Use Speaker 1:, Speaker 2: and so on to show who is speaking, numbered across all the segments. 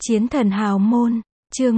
Speaker 1: Chiến thần hào môn, chương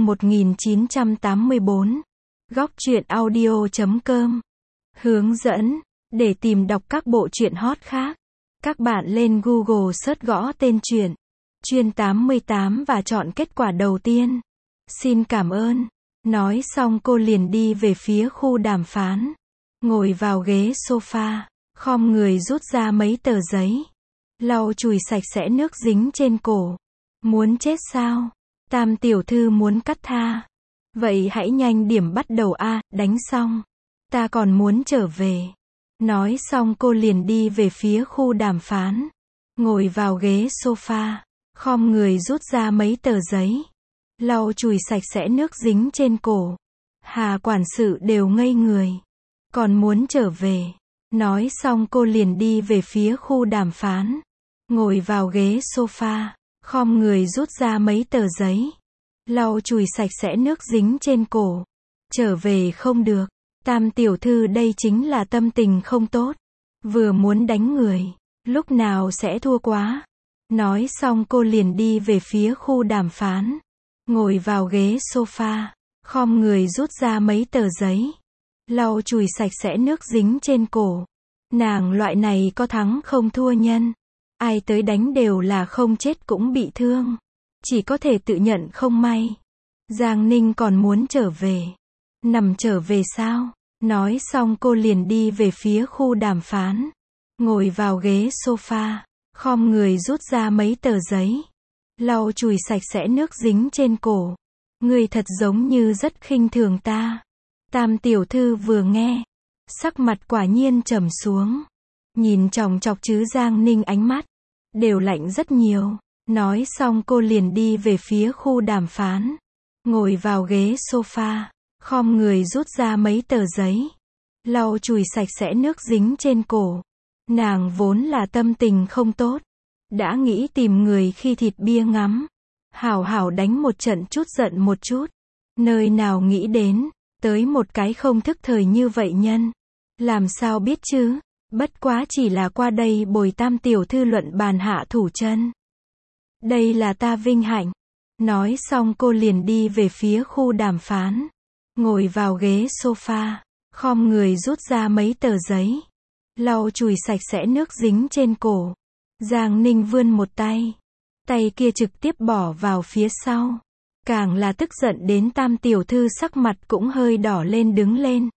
Speaker 1: 1984. Góc truyện audio.com. Hướng dẫn, để tìm đọc các bộ truyện hot khác. Các bạn lên Google search gõ tên truyện Chuyên 88 và chọn kết quả đầu tiên. Xin cảm ơn. Nói xong cô liền đi về phía khu đàm phán. Ngồi vào ghế sofa, khom người rút ra mấy tờ giấy. Lau chùi sạch sẽ nước dính trên cổ. Muốn chết sao? Tam tiểu thư muốn cắt tha. Vậy hãy nhanh điểm bắt đầu a, đánh xong. Ta còn muốn trở về. Nói xong cô liền đi về phía khu đàm phán. Ngồi vào ghế sofa, khom người rút ra mấy tờ giấy. Lau chùi sạch sẽ nước dính trên cổ. Hà quản sự đều ngây người. Còn muốn trở về. Nói xong cô liền đi về phía khu đàm phán. Ngồi vào ghế sofa, khom người rút ra mấy tờ giấy. Lau chùi sạch sẽ nước dính trên cổ. Trở về không được. Tam tiểu thư đây chính là tâm tình không tốt. Vừa muốn đánh người, lúc nào sẽ thua quá. Nói xong cô liền đi về phía khu đàm phán. Ngồi vào ghế sofa, khom người rút ra mấy tờ giấy. Lau chùi sạch sẽ nước dính trên cổ. Nàng loại này có thắng không thua nhân. Ai tới đánh đều là không chết cũng bị thương. Chỉ có thể tự nhận không may. Giang Ninh còn muốn trở về. Nằm trở về sao? Nói xong cô liền đi về phía khu đàm phán. Ngồi vào ghế sofa, khom người rút ra mấy tờ giấy. Lau chùi sạch sẽ nước dính trên cổ. Người thật giống như rất khinh thường ta. Tam tiểu thư vừa nghe, sắc mặt quả nhiên trầm xuống. Nhìn chòng chọc chứ Giang Ninh ánh mắt đều lạnh rất nhiều. Nói xong cô liền đi về phía khu đàm phán. Ngồi vào ghế sofa, khom người rút ra mấy tờ giấy. Lau chùi sạch sẽ nước dính trên cổ. Nàng vốn là tâm tình không tốt. Đã nghĩ tìm người khi thịt bia ngắm. Hảo hảo đánh một trận chút giận một chút. Nơi nào nghĩ đến, tới một cái không thức thời như vậy nhân. Làm sao biết chứ, bất quá chỉ là qua đây bồi tam tiểu thư luận bàn hạ thủ chân. Đây là ta vinh hạnh. Nói xong cô liền đi về phía khu đàm phán. Ngồi vào ghế sofa, khom người rút ra mấy tờ giấy. Lau chùi sạch sẽ nước dính trên cổ. Giang Ninh vươn một tay. Tay kia trực tiếp bỏ vào phía sau. Càng là tức giận đến tam tiểu thư sắc mặt cũng hơi đỏ lên đứng lên.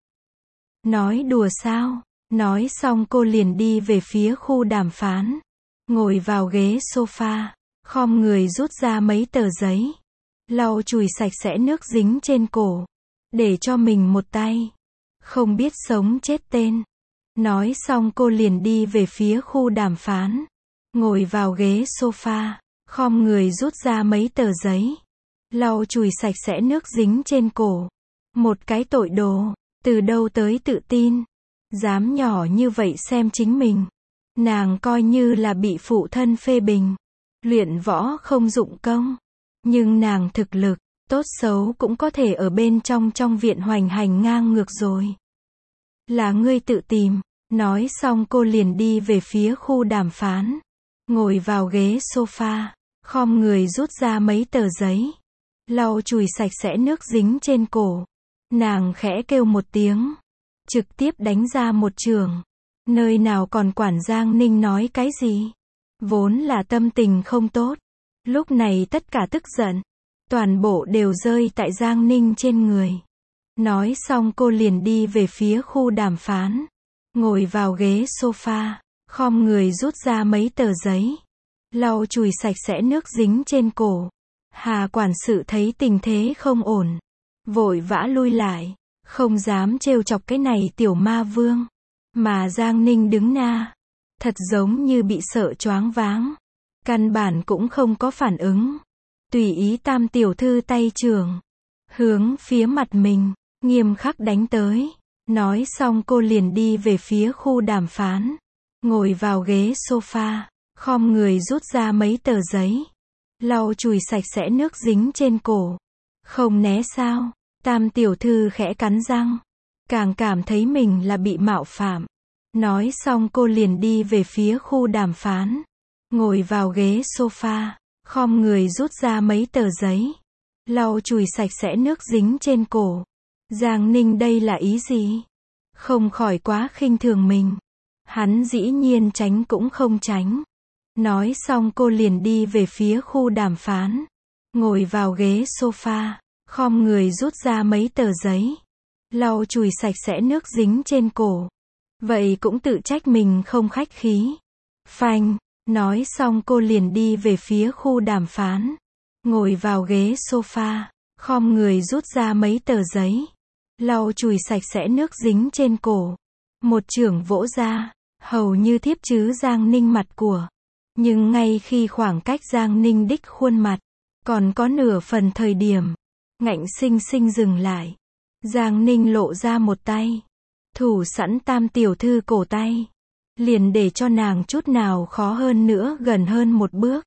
Speaker 1: Nói đùa sao? Nói xong cô liền đi về phía khu đàm phán. Ngồi vào ghế sofa, khom người rút ra mấy tờ giấy. Lau chùi sạch sẽ nước dính trên cổ. Để cho mình một tay. Không biết sống chết tên. Nói xong cô liền đi về phía khu đàm phán. Ngồi vào ghế sofa, khom người rút ra mấy tờ giấy. Lau chùi sạch sẽ nước dính trên cổ. Một cái tội đồ. Từ đâu tới tự tin. Dám nhỏ như vậy xem chính mình. Nàng coi như là bị phụ thân phê bình. Luyện võ không dụng công. Nhưng nàng thực lực, tốt xấu cũng có thể ở bên trong viện hoành hành ngang ngược rồi. Là ngươi tự tìm. Nói xong cô liền đi về phía khu đàm phán. Ngồi vào ghế sofa, khom người rút ra mấy tờ giấy. Lau chùi sạch sẽ nước dính trên cổ. Nàng khẽ kêu một tiếng. Trực tiếp đánh ra một chưởng. Nơi nào còn quản Giang Ninh nói cái gì. Vốn là tâm tình không tốt. Lúc này tất cả tức giận. Toàn bộ đều rơi tại Giang Ninh trên người. Nói xong cô liền đi về phía khu đàm phán. Ngồi vào ghế sofa, khom người rút ra mấy tờ giấy. Lau chùi sạch sẽ nước dính trên cổ. Hà quản sự thấy tình thế không ổn. Vội vã lui lại. Không dám trêu chọc cái này tiểu ma vương. Mà Giang Ninh đứng na. Thật giống như bị sợ choáng váng. Căn bản cũng không có phản ứng. Tùy ý tam tiểu thư tay trường. Hướng phía mặt mình. Nghiêm khắc đánh tới. Nói xong cô liền đi về phía khu đàm phán. Ngồi vào ghế sofa. Khom người rút ra mấy tờ giấy. Lau chùi sạch sẽ nước dính trên cổ. Không né sao? Tam tiểu thư khẽ cắn răng. Càng cảm thấy mình là bị mạo phạm. Nói xong cô liền đi về phía khu đàm phán. Ngồi vào ghế sofa. khom người rút ra mấy tờ giấy, lau chùi sạch sẽ nước dính trên cổ. Giang Ninh đây là ý gì? Không khỏi quá khinh thường mình. Hắn dĩ nhiên tránh cũng không tránh. Nói xong cô liền đi về phía khu đàm phán. Ngồi vào ghế sofa, khom người rút ra mấy tờ giấy, lau chùi sạch sẽ nước dính trên cổ. Vậy cũng tự trách mình không khách khí. Phanh, nói xong cô liền đi về phía khu đàm phán. Ngồi vào ghế sofa, khom người rút ra mấy tờ giấy, lau chùi sạch sẽ nước dính trên cổ. Một chưởng vỗ ra, hầu như thiếp chứ Giang Ninh mặt của. Nhưng ngay khi khoảng cách Giang Ninh đích khuôn mặt còn có nửa phần thời điểm, ngạnh sinh sinh dừng lại. Giang Ninh lộ ra một tay, thủ sẵn Tam tiểu thư cổ tay, liền để cho nàng chút nào khó hơn nữa gần hơn một bước.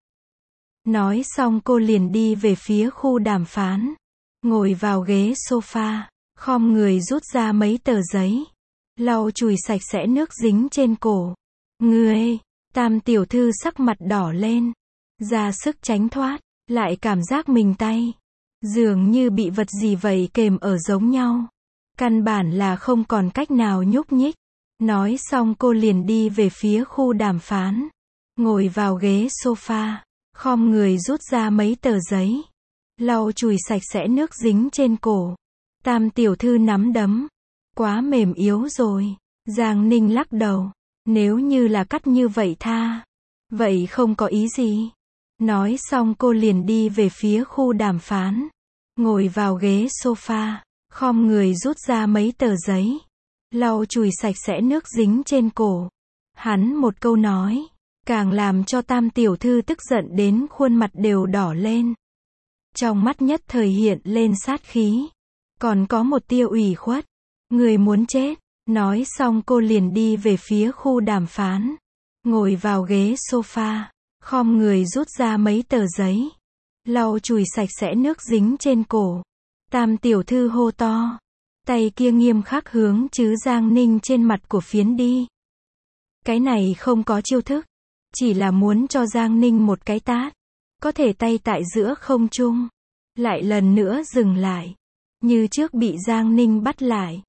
Speaker 1: Nói xong cô liền đi về phía khu đàm phán, ngồi vào ghế sofa, khom người rút ra mấy tờ giấy, lau chùi sạch sẽ nước dính trên cổ. Ngươi, Tam tiểu thư sắc mặt đỏ lên, ra sức tránh thoát, lại cảm giác mình tay dường như bị vật gì vậy kềm ở giống nhau. Căn bản là không còn cách nào nhúc nhích. Nói xong cô liền đi về phía khu đàm phán, ngồi vào ghế sofa, khom người rút ra mấy tờ giấy, lau chùi sạch sẽ nước dính trên cổ. Tam tiểu thư nắm đấm, quá mềm yếu rồi. Giang Ninh lắc đầu, nếu như là cắt như vậy tha, vậy không có ý gì. Nói xong cô liền đi về phía khu đàm phán, ngồi vào ghế sofa, khom người rút ra mấy tờ giấy, lau chùi sạch sẽ nước dính trên cổ. Hắn một câu nói, càng làm cho Tam tiểu thư tức giận đến khuôn mặt đều đỏ lên. Trong mắt nhất thời hiện lên sát khí, còn có một tia ủy khuất. Người muốn chết. Nói xong cô liền đi về phía khu đàm phán, ngồi vào ghế sofa, khom người rút ra mấy tờ giấy, lau chùi sạch sẽ nước dính trên cổ. Tam tiểu thư hô to, tay kia nghiêm khắc hướng chứ Giang Ninh trên mặt của phiến đi. Cái này không có chiêu thức, chỉ là muốn cho Giang Ninh một cái tát. Có thể tay tại giữa không trung, lại lần nữa dừng lại, như trước bị Giang Ninh bắt lại.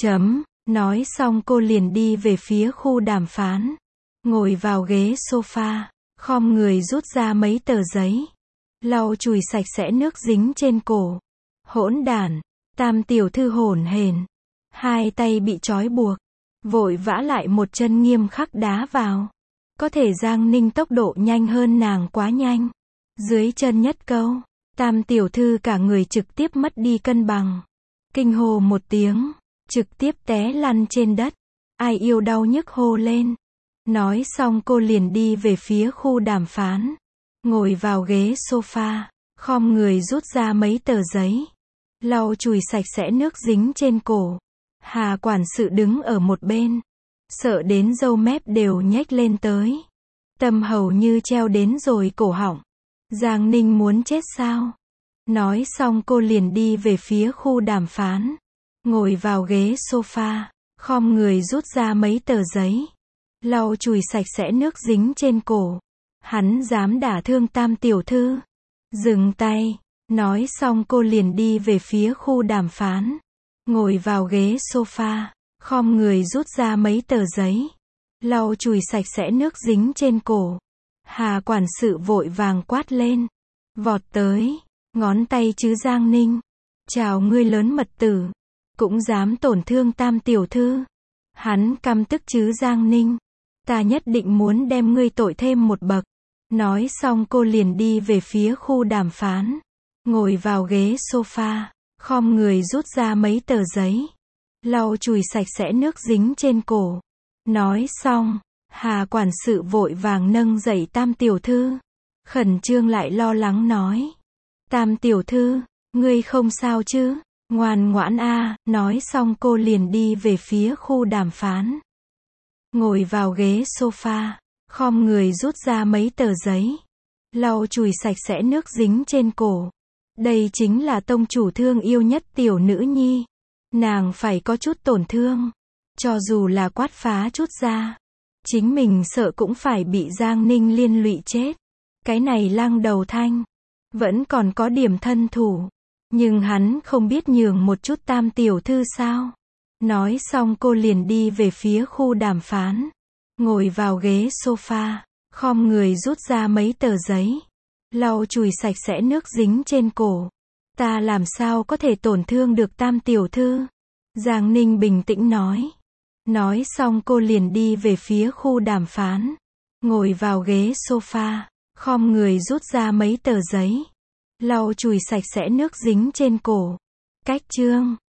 Speaker 1: Nói xong cô liền đi về phía khu đàm phán, ngồi vào ghế sofa, khom người rút ra mấy tờ giấy, lau chùi sạch sẽ nước dính trên cổ. Hỗn đản. Tam tiểu thư hổn hển, hai tay bị trói buộc, vội vã lại một chân nghiêm khắc đá vào. Có thể Giang Ninh tốc độ nhanh hơn nàng quá nhanh. Dưới chân nhất câu, Tam tiểu thư cả người trực tiếp mất đi cân bằng, kinh hô một tiếng, trực tiếp té lăn trên đất. Ai yêu đau nhức hô lên. Nói xong cô liền đi về phía khu đàm phán, ngồi vào ghế sofa, khom người rút ra mấy tờ giấy, lau chùi sạch sẽ nước dính trên cổ. Hà quản sự đứng ở một bên, sợ đến râu mép đều nhếch lên tới, tâm hầu như treo đến rồi cổ họng. Giang Ninh muốn chết sao? Nói xong cô liền đi về phía khu đàm phán, ngồi vào ghế sofa, khom người rút ra mấy tờ giấy, lau chùi sạch sẽ nước dính trên cổ. Hắn dám đả thương Tam tiểu thư? Dừng tay. Nói xong cô liền đi về phía khu đàm phán, ngồi vào ghế sofa, khom người rút ra mấy tờ giấy, lau chùi sạch sẽ nước dính trên cổ. Hà quản sự vội vàng quát lên, vọt tới, ngón tay chứ Giang Ninh. Chào ngươi lớn mật tử, cũng dám tổn thương Tam tiểu thư. Hắn căm tức chứ Giang Ninh, ta nhất định muốn đem ngươi tội thêm một bậc. Nói xong cô liền đi về phía khu đàm phán, ngồi vào ghế sofa, khom người rút ra mấy tờ giấy, lau chùi sạch sẽ nước dính trên cổ. Nói xong, Hà quản sự vội vàng nâng dậy Tam tiểu thư, khẩn trương lại lo lắng nói, Tam tiểu thư, ngươi không sao chứ? Ngoan ngoãn a. Nói xong cô liền đi về phía khu đàm phán, ngồi vào ghế sofa, khom người rút ra mấy tờ giấy, lau chùi sạch sẽ nước dính trên cổ. Đây chính là tông chủ thương yêu nhất tiểu nữ nhi, nàng phải có chút tổn thương, cho dù là quát phá chút ra, chính mình sợ cũng phải bị Giang Ninh liên lụy chết. Cái này Lăng Đầu Thanh vẫn còn có điểm thân thủ, nhưng hắn không biết nhường một chút Tam tiểu thư sao? Nói xong cô liền đi về phía khu đàm phán, ngồi vào ghế sofa, khom người rút ra mấy tờ giấy, lau chùi sạch sẽ nước dính trên cổ. Ta làm sao có thể tổn thương được Tam tiểu thư? Giang Ninh bình tĩnh nói. Nói xong cô liền đi về phía khu đàm phán, ngồi vào ghế sofa, khom người rút ra mấy tờ giấy, lau chùi sạch sẽ nước dính trên cổ. Cách chương